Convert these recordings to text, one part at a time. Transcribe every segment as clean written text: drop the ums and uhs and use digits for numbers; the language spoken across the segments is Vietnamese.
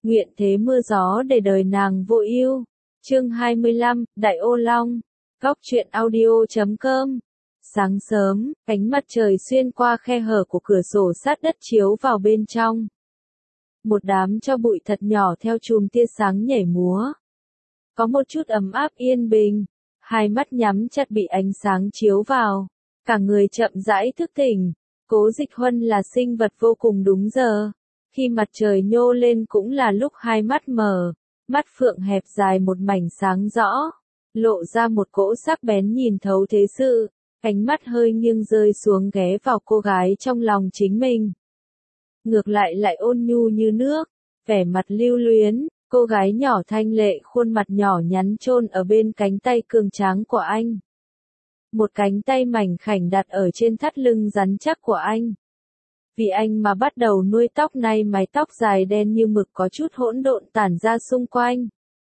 nguyện thế mưa gió để đời nàng vô ưu. Chương 25, Đại Ô Long. Góc truyện audio.com. Sáng sớm, ánh mặt trời xuyên qua khe hở của cửa sổ sát đất chiếu vào bên trong. Một đám tro bụi thật nhỏ theo chùm tia sáng nhảy múa. Có một chút ấm áp yên bình, hai mắt nhắm chặt bị ánh sáng chiếu vào, cả người chậm rãi thức tỉnh. Cố Dịch Huân là sinh vật vô cùng đúng giờ. Khi mặt trời nhô lên cũng là lúc hai mắt mở, mắt phượng hẹp dài một mảnh sáng rõ, lộ ra một cỗ sắc bén nhìn thấu thế sự, ánh mắt hơi nghiêng rơi xuống ghé vào cô gái trong lòng chính mình. Ngược lại ôn nhu như nước, vẻ mặt lưu luyến, cô gái nhỏ thanh lệ khuôn mặt nhỏ nhắn chôn ở bên cánh tay cường tráng của anh. Một cánh tay mảnh khảnh đặt ở trên thắt lưng rắn chắc của anh. Vì anh mà bắt đầu nuôi tóc, nay mái tóc dài đen như mực có chút hỗn độn tản ra xung quanh.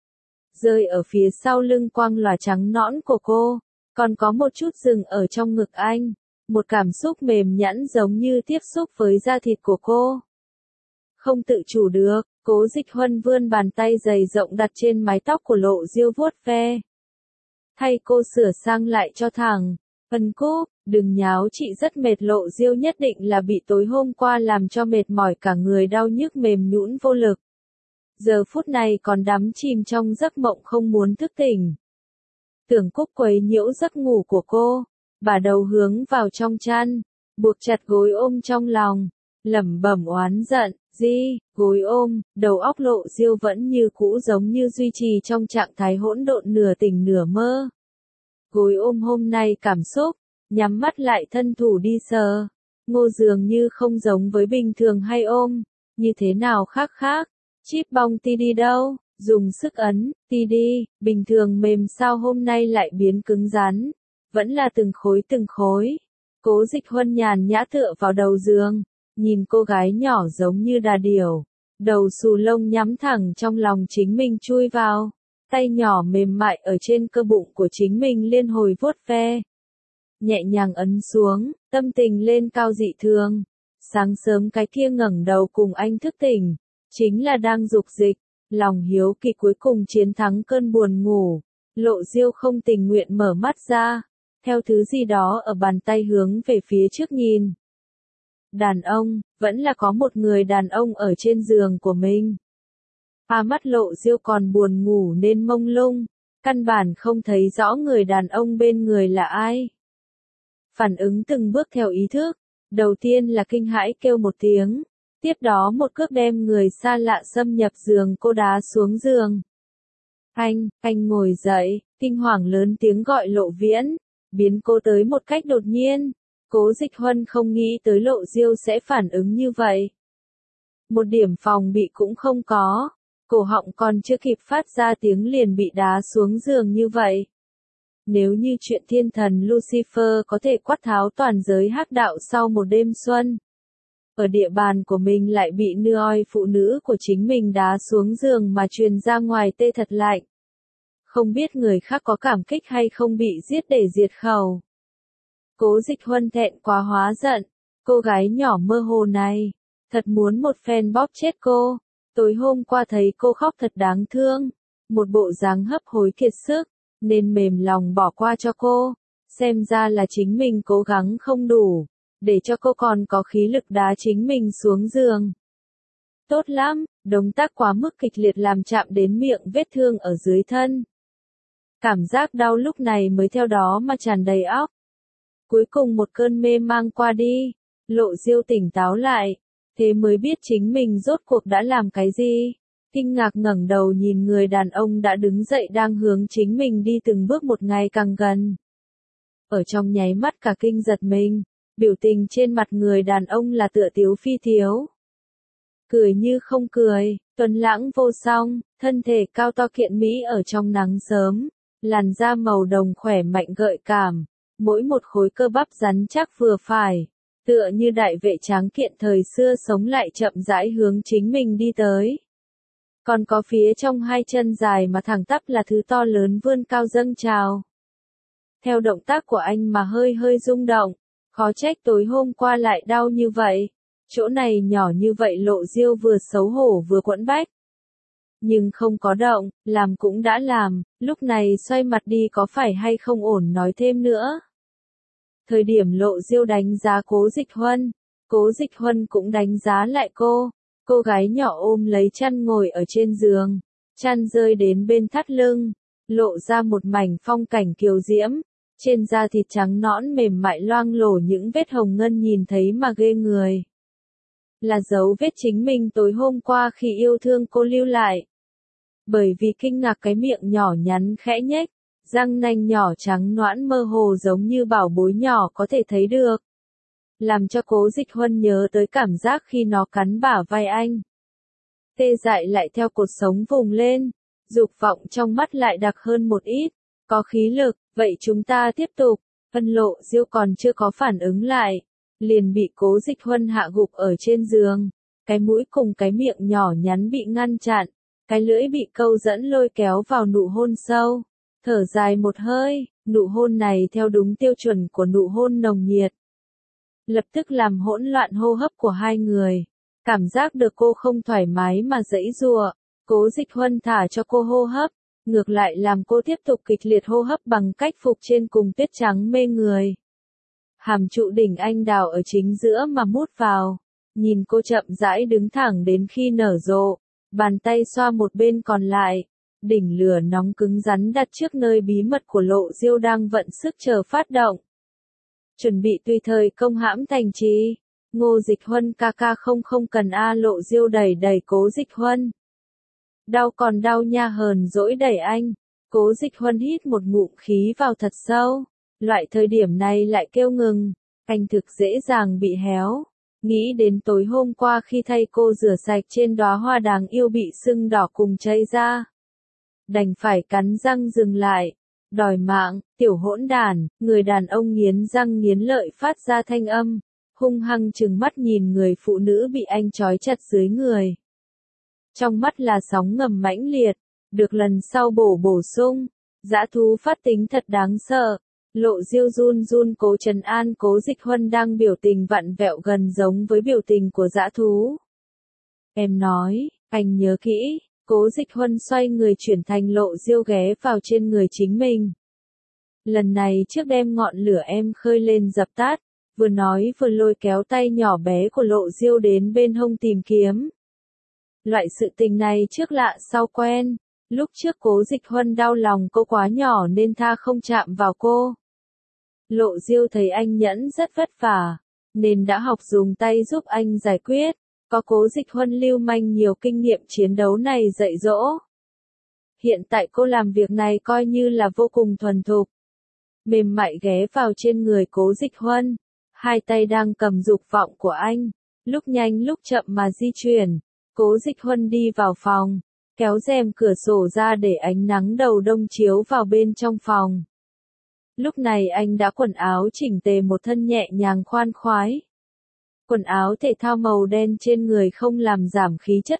Rơi ở phía sau lưng quang lòa trắng nõn của cô, còn có một chút dừng ở trong ngực anh. Một cảm xúc mềm nhẵn giống như tiếp xúc với da thịt của cô. Không tự chủ được, Cố Dịch Huân vươn bàn tay dày rộng đặt trên mái tóc của Lộ Diêu vuốt ve. Thay cô sửa sang lại cho thẳng. Ân Cúc, đừng nháo, chị rất mệt. Lộ Diêu nhất định là bị tối hôm qua làm cho mệt mỏi cả người, đau nhức mềm nhũn vô lực. Giờ phút này còn đắm chìm trong giấc mộng không muốn thức tỉnh. Tưởng Cúc quấy nhiễu giấc ngủ của cô, bà đầu hướng vào trong chăn, buộc chặt gối ôm trong lòng, lẩm bẩm oán giận, gối ôm, đầu óc Lộ Diêu vẫn như cũ giống như duy trì trong trạng thái hỗn độn nửa tỉnh nửa mơ. Gối ôm hôm nay cảm xúc, nhắm mắt lại thân thủ đi sờ. Ngô dường như không giống với bình thường hay ôm, như thế nào khác. Chip bong ti đi đâu, dùng sức ấn, ti đi, bình thường mềm sao hôm nay lại biến cứng rắn, vẫn là từng khối. Cố Dịch Huân nhàn nhã tựa vào đầu giường, nhìn cô gái nhỏ giống như đà điểu, đầu xù lông nhắm thẳng trong lòng chính mình chui vào. Tay nhỏ mềm mại ở trên cơ bụng của chính mình liên hồi vuốt ve. Nhẹ nhàng ấn xuống, tâm tình lên cao dị thường. Sáng sớm cái kia ngẩng đầu cùng anh thức tỉnh, chính là đang dục dịch, lòng hiếu kỳ cuối cùng chiến thắng cơn buồn ngủ. Lộ Diêu không tình nguyện mở mắt ra, theo thứ gì đó ở bàn tay hướng về phía trước nhìn. Đàn ông, vẫn là có một người đàn ông ở trên giường của mình. Mắt Lộ Diêu còn buồn ngủ nên mông lung, căn bản không thấy rõ người đàn ông bên người là ai. Phản ứng từng bước theo ý thức, đầu tiên là kinh hãi kêu một tiếng, tiếp đó một cước đem người xa lạ xâm nhập giường cô đá xuống giường. Anh ngồi dậy, kinh hoàng lớn tiếng gọi Lộ Viễn, biến cô tới một cách đột nhiên. Cố Dịch Huân không nghĩ tới Lộ Diêu sẽ phản ứng như vậy. Một điểm phòng bị cũng không có. Cổ họng còn chưa kịp phát ra tiếng liền bị đá xuống giường như vậy. Nếu như chuyện thiên thần Lucifer có thể quát tháo toàn giới hắc đạo sau một đêm xuân, ở địa bàn của mình lại bị nưa oi phụ nữ của chính mình đá xuống giường mà truyền ra ngoài tê thật lạnh. Không biết người khác có cảm kích hay không bị giết để diệt khẩu. Cố Dịch Huân thẹn quá hóa giận, cô gái nhỏ mơ hồ này, thật muốn một phen bóp chết cô. Tối hôm qua thấy cô khóc thật đáng thương, một bộ dáng hấp hối kiệt sức, nên mềm lòng bỏ qua cho cô, xem ra là chính mình cố gắng không đủ, để cho cô còn có khí lực đá chính mình xuống giường. Tốt lắm, động tác quá mức kịch liệt làm chạm đến miệng vết thương ở dưới thân. Cảm giác đau lúc này mới theo đó mà tràn đầy óc. Cuối cùng một cơn mê mang qua đi, Lộ Diêu tỉnh táo lại. Thế mới biết chính mình rốt cuộc đã làm cái gì. Kinh ngạc ngẩng đầu nhìn người đàn ông đã đứng dậy đang hướng chính mình đi từng bước một ngày càng gần. Ở trong nháy mắt cả kinh giật mình, biểu tình trên mặt người đàn ông là tựa tiếu phi tiếu. Cười như không cười, tuấn lãng vô song, thân thể cao to kiện mỹ ở trong nắng sớm, làn da màu đồng khỏe mạnh gợi cảm, mỗi một khối cơ bắp rắn chắc vừa phải. Tựa như đại vệ tráng kiện thời xưa sống lại chậm rãi hướng chính mình đi tới. Còn có phía trong hai chân dài mà thẳng tắp là thứ to lớn vươn cao dâng trào. Theo động tác của anh mà hơi rung động, khó trách tối hôm qua lại đau như vậy. Chỗ này nhỏ như vậy Lộ Diêu vừa xấu hổ vừa quẫn bách. nhưng không có động, làm cũng đã làm, lúc này xoay mặt đi có phải hay không ổn nói thêm nữa. Thời điểm Lộ Diêu đánh giá Cố Dịch Huân, Cố Dịch Huân cũng đánh giá lại cô gái nhỏ ôm lấy chăn ngồi ở trên giường, chăn rơi đến bên thắt lưng, lộ ra một mảnh phong cảnh kiều diễm, trên da thịt trắng nõn mềm mại loang lổ những vết hồng ngân nhìn thấy mà ghê người. Là dấu vết chính mình tối hôm qua khi yêu thương cô lưu lại. Bởi vì kinh ngạc cái miệng nhỏ nhắn khẽ nhếch, răng nanh nhỏ trắng nõn mơ hồ giống như bảo bối nhỏ có thể thấy được. Làm cho Cố Dịch Huân nhớ tới cảm giác khi nó cắn bả vai anh. Tê dại lại theo cột sống vùng lên, dục vọng trong mắt lại đặc hơn một ít, có khí lực, vậy chúng ta tiếp tục. Lộ Diêu còn chưa có phản ứng lại, liền bị Cố Dịch Huân hạ gục ở trên giường, cái mũi cùng cái miệng nhỏ nhắn bị ngăn chặn, cái lưỡi bị câu dẫn lôi kéo vào nụ hôn sâu, thở dài một hơi, nụ hôn này theo đúng tiêu chuẩn của nụ hôn nồng nhiệt. Lập tức làm hỗn loạn hô hấp của hai người, cảm giác được cô không thoải mái mà giãy giụa, Cố Dịch Huân thả cho cô hô hấp, ngược lại làm cô tiếp tục kịch liệt hô hấp bằng cách phục trên cùng tuyết trắng mê người. Hàm trụ đỉnh anh đào ở chính giữa mà mút vào, nhìn cô chậm rãi đứng thẳng đến khi nở rộ, bàn tay xoa một bên còn lại, đỉnh lửa nóng cứng rắn đặt trước nơi bí mật của Lộ Diêu đang vận sức chờ phát động. Chuẩn bị tùy thời công hãm thành trì. Ngô Dịch Huân ca ca không cần a. Lộ Diêu đẩy đẩy Cố Dịch Huân. Đau còn đau nha, hờn dỗi đẩy anh. Cố Dịch Huân hít một ngụm khí vào thật sâu. Loại thời điểm này lại kêu ngừng, anh thực dễ dàng bị héo. Nghĩ đến tối hôm qua khi thay cô rửa sạch trên đóa hoa đáng yêu bị sưng đỏ cùng cháy ra. Đành phải cắn răng dừng lại. Đòi mạng, tiểu hỗn đản, người đàn ông nghiến răng nghiến lợi phát ra thanh âm, hung hăng trừng mắt nhìn người phụ nữ bị anh trói chặt dưới người. Trong mắt là sóng ngầm mãnh liệt, được lần sau bổ sung, dã thú phát tính thật đáng sợ. Lộ Diêu run run cố trấn an Cố Dịch Huân đang biểu tình vặn vẹo gần giống với biểu tình của dã thú. Em nói, anh nhớ kỹ. Cố Dịch Huân xoay người chuyển thành Lộ Diêu ghé vào trên người chính mình. Lần này trước đem ngọn lửa em khơi lên dập tắt, vừa nói vừa lôi kéo tay nhỏ bé của Lộ Diêu đến bên hông tìm kiếm. Loại sự tình này trước lạ sau quen, lúc trước Cố Dịch Huân đau lòng cô quá nhỏ nên tha không chạm vào cô. Lộ Diêu thấy anh nhẫn rất vất vả, nên đã học dùng tay giúp anh giải quyết. Có Cố Dịch Huân lưu manh nhiều kinh nghiệm chiến đấu này dạy dỗ. Hiện tại cô làm việc này coi như là vô cùng thuần thục. Mềm mại ghé vào trên người Cố Dịch Huân, hai tay đang cầm dục vọng của anh, lúc nhanh lúc chậm mà di chuyển. Cố Dịch Huân đi vào phòng, kéo rèm cửa sổ ra để ánh nắng đầu đông chiếu vào bên trong phòng. Lúc này anh đã quần áo chỉnh tề, một thân nhẹ nhàng khoan khoái. Quần áo thể thao màu đen trên người không làm giảm khí chất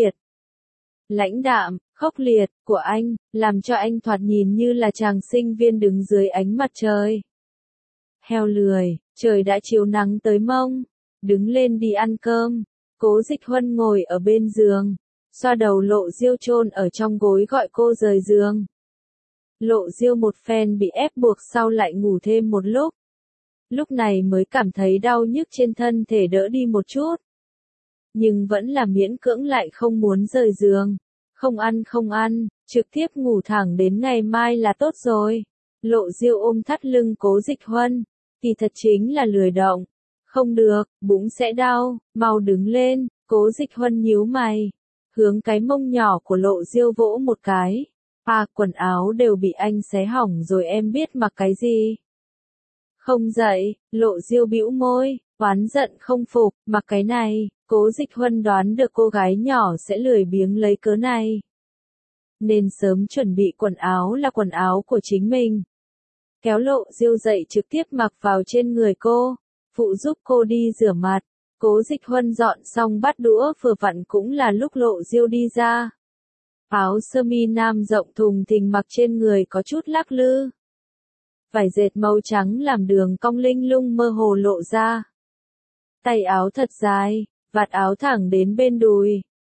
lãnh đạm, khốc liệt của anh, làm cho anh thoạt nhìn như là chàng sinh viên đứng dưới ánh mặt trời. Heo lười, trời đã chiếu nắng tới mông, đứng lên đi ăn cơm. Cố Dịch Huân ngồi ở bên giường, xoa đầu Lộ Diêu chôn ở trong gối gọi cô rời giường. Lộ Diêu một phen bị ép buộc sau lại ngủ thêm một lúc. Lúc này mới cảm thấy đau nhức trên thân thể đỡ đi một chút. Nhưng vẫn là miễn cưỡng lại không muốn rời giường. Không ăn, trực tiếp ngủ thẳng đến ngày mai là tốt rồi. Lộ Diêu ôm thắt lưng Cố Dịch Huân, thì thật chính là lười động. Không được, bụng sẽ đau, mau đứng lên. Cố Dịch Huân nhíu mày, hướng cái mông nhỏ của Lộ Diêu vỗ một cái. Quần áo đều bị anh xé hỏng rồi, em biết mặc cái gì? Không dậy. Lộ Diêu bĩu môi, oán giận không phục, mặc cái này. Cố Dịch Huân đoán được cô gái nhỏ sẽ lười biếng lấy cớ này, nên sớm chuẩn bị quần áo là quần áo của chính mình. Kéo Lộ Diêu dậy trực tiếp mặc vào trên người cô, phụ giúp cô đi rửa mặt. Cố Dịch Huân dọn xong bát đũa vừa vặn cũng là lúc Lộ Diêu đi ra. Áo sơ mi nam rộng thùng thình mặc trên người có chút lắc lư. Vải dệt màu trắng làm đường cong linh lung mơ hồ lộ ra. Tay áo thật dài, vạt áo thẳng đến bên đùi,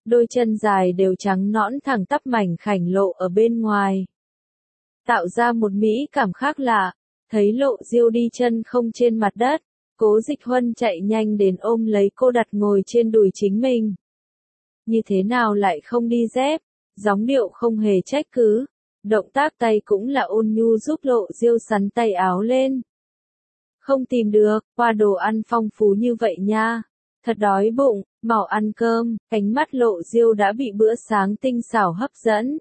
đôi chân dài đều trắng nõn thẳng tắp mảnh khảnh lộ ở bên ngoài. Tạo ra một mỹ cảm khác lạ, thấy Lộ Diêu đi chân không trên mặt đất, Cố Dịch Huân chạy nhanh đến ôm lấy cô đặt ngồi trên đùi chính mình. Như thế nào lại không đi dép, giọng điệu không hề trách cứ, động tác tay cũng là ôn nhu giúp Lộ Diêu sắn tay áo lên. Không tìm được, qua đồ ăn phong phú như vậy nha. Thật đói bụng, mau ăn cơm, ánh mắt Lộ Diêu đã bị bữa sáng tinh xảo hấp dẫn.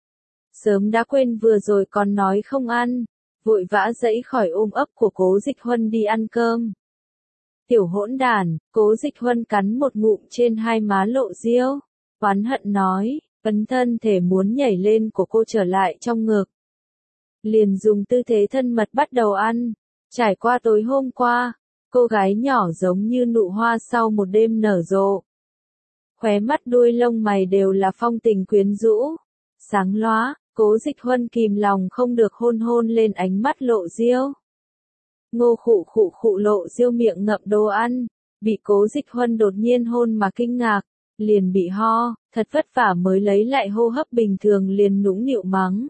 Sớm đã quên vừa rồi còn nói không ăn, vội vã dãy khỏi ôm ấp của Cố Dịch Huân đi ăn cơm. Tiểu hỗn đản, Cố Dịch Huân cắn một ngụm trên hai má Lộ Diêu, oán hận nói, ấn thân thể muốn nhảy lên của cô trở lại trong ngực. Liền dùng tư thế thân mật bắt đầu ăn, trải qua tối hôm qua, cô gái nhỏ giống như nụ hoa sau một đêm nở rộ. Khóe mắt đuôi lông mày đều là phong tình quyến rũ, sáng lóa, Cố Dịch Huân kìm lòng không được hôn hôn lên ánh mắt Lộ Diêu. Ngô khụ khụ khụ Lộ Diêu miệng ngậm đồ ăn, bị Cố Dịch Huân đột nhiên hôn mà kinh ngạc, liền bị ho, thật vất vả mới lấy lại hô hấp bình thường liền nũng nịu mắng.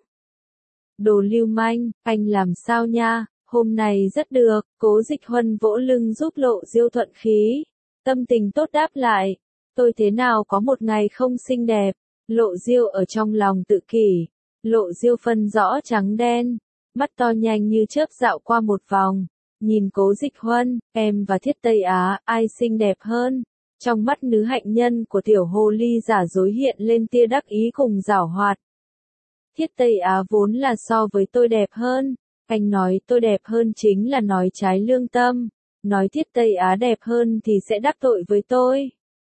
Đồ lưu manh, anh làm sao nha, hôm nay rất được, Cố Dịch Huân vỗ lưng giúp Lộ Diêu thuận khí, tâm tình tốt đáp lại, tôi thế nào có một ngày không xinh đẹp, Lộ Diêu ở trong lòng tự kỷ, Lộ Diêu phân rõ trắng đen, mắt to nhanh như chớp dạo qua một vòng, nhìn Cố Dịch Huân, em và Thiết Tây Á, ai xinh đẹp hơn? Trong mắt nữ hạnh nhân của tiểu hồ ly giả dối hiện lên tia đắc ý cùng giảo hoạt. Thiết Tây Á vốn là so với tôi đẹp hơn, anh nói tôi đẹp hơn chính là nói trái lương tâm, nói Thiết Tây Á đẹp hơn thì sẽ đắc tội với tôi.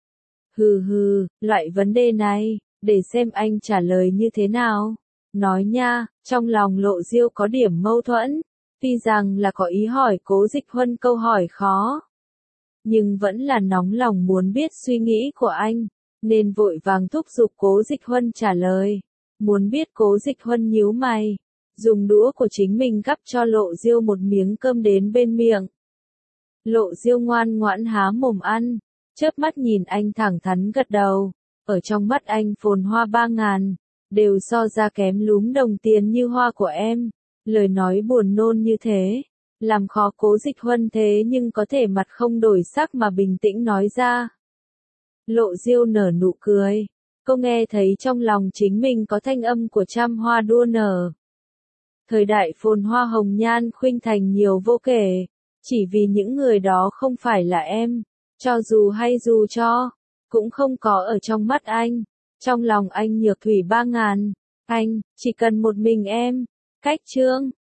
Hừ hừ, loại vấn đề này, để xem anh trả lời như thế nào. Nói nha, trong lòng Lộ Diêu có điểm mâu thuẫn, tuy rằng là có ý hỏi Cố Dịch Huân câu hỏi khó, nhưng vẫn là nóng lòng muốn biết suy nghĩ của anh, nên vội vàng thúc giục Cố Dịch Huân trả lời. Muốn biết Cố Dịch Huân nhíu mày, dùng đũa của chính mình gắp cho Lộ Diêu một miếng cơm đến bên miệng. Lộ Diêu ngoan ngoãn há mồm ăn, chớp mắt nhìn anh thẳng thắn gật đầu, ở trong mắt anh phồn hoa 3.000, đều so ra kém lúm đồng tiền như hoa của em, lời nói buồn nôn như thế, làm khó Cố Dịch Huân thế nhưng có thể mặt không đổi sắc mà bình tĩnh nói ra. Lộ Diêu nở nụ cười, cô nghe thấy trong lòng chính mình có thanh âm của trăm hoa đua nở. Thời đại phồn hoa hồng nhan khuynh thành nhiều vô kể, chỉ vì những người đó không phải là em, cho dù hay dù cho, cũng không có ở trong mắt anh, trong lòng anh nhược thủy 3.000, anh, chỉ cần một mình em. Cách chương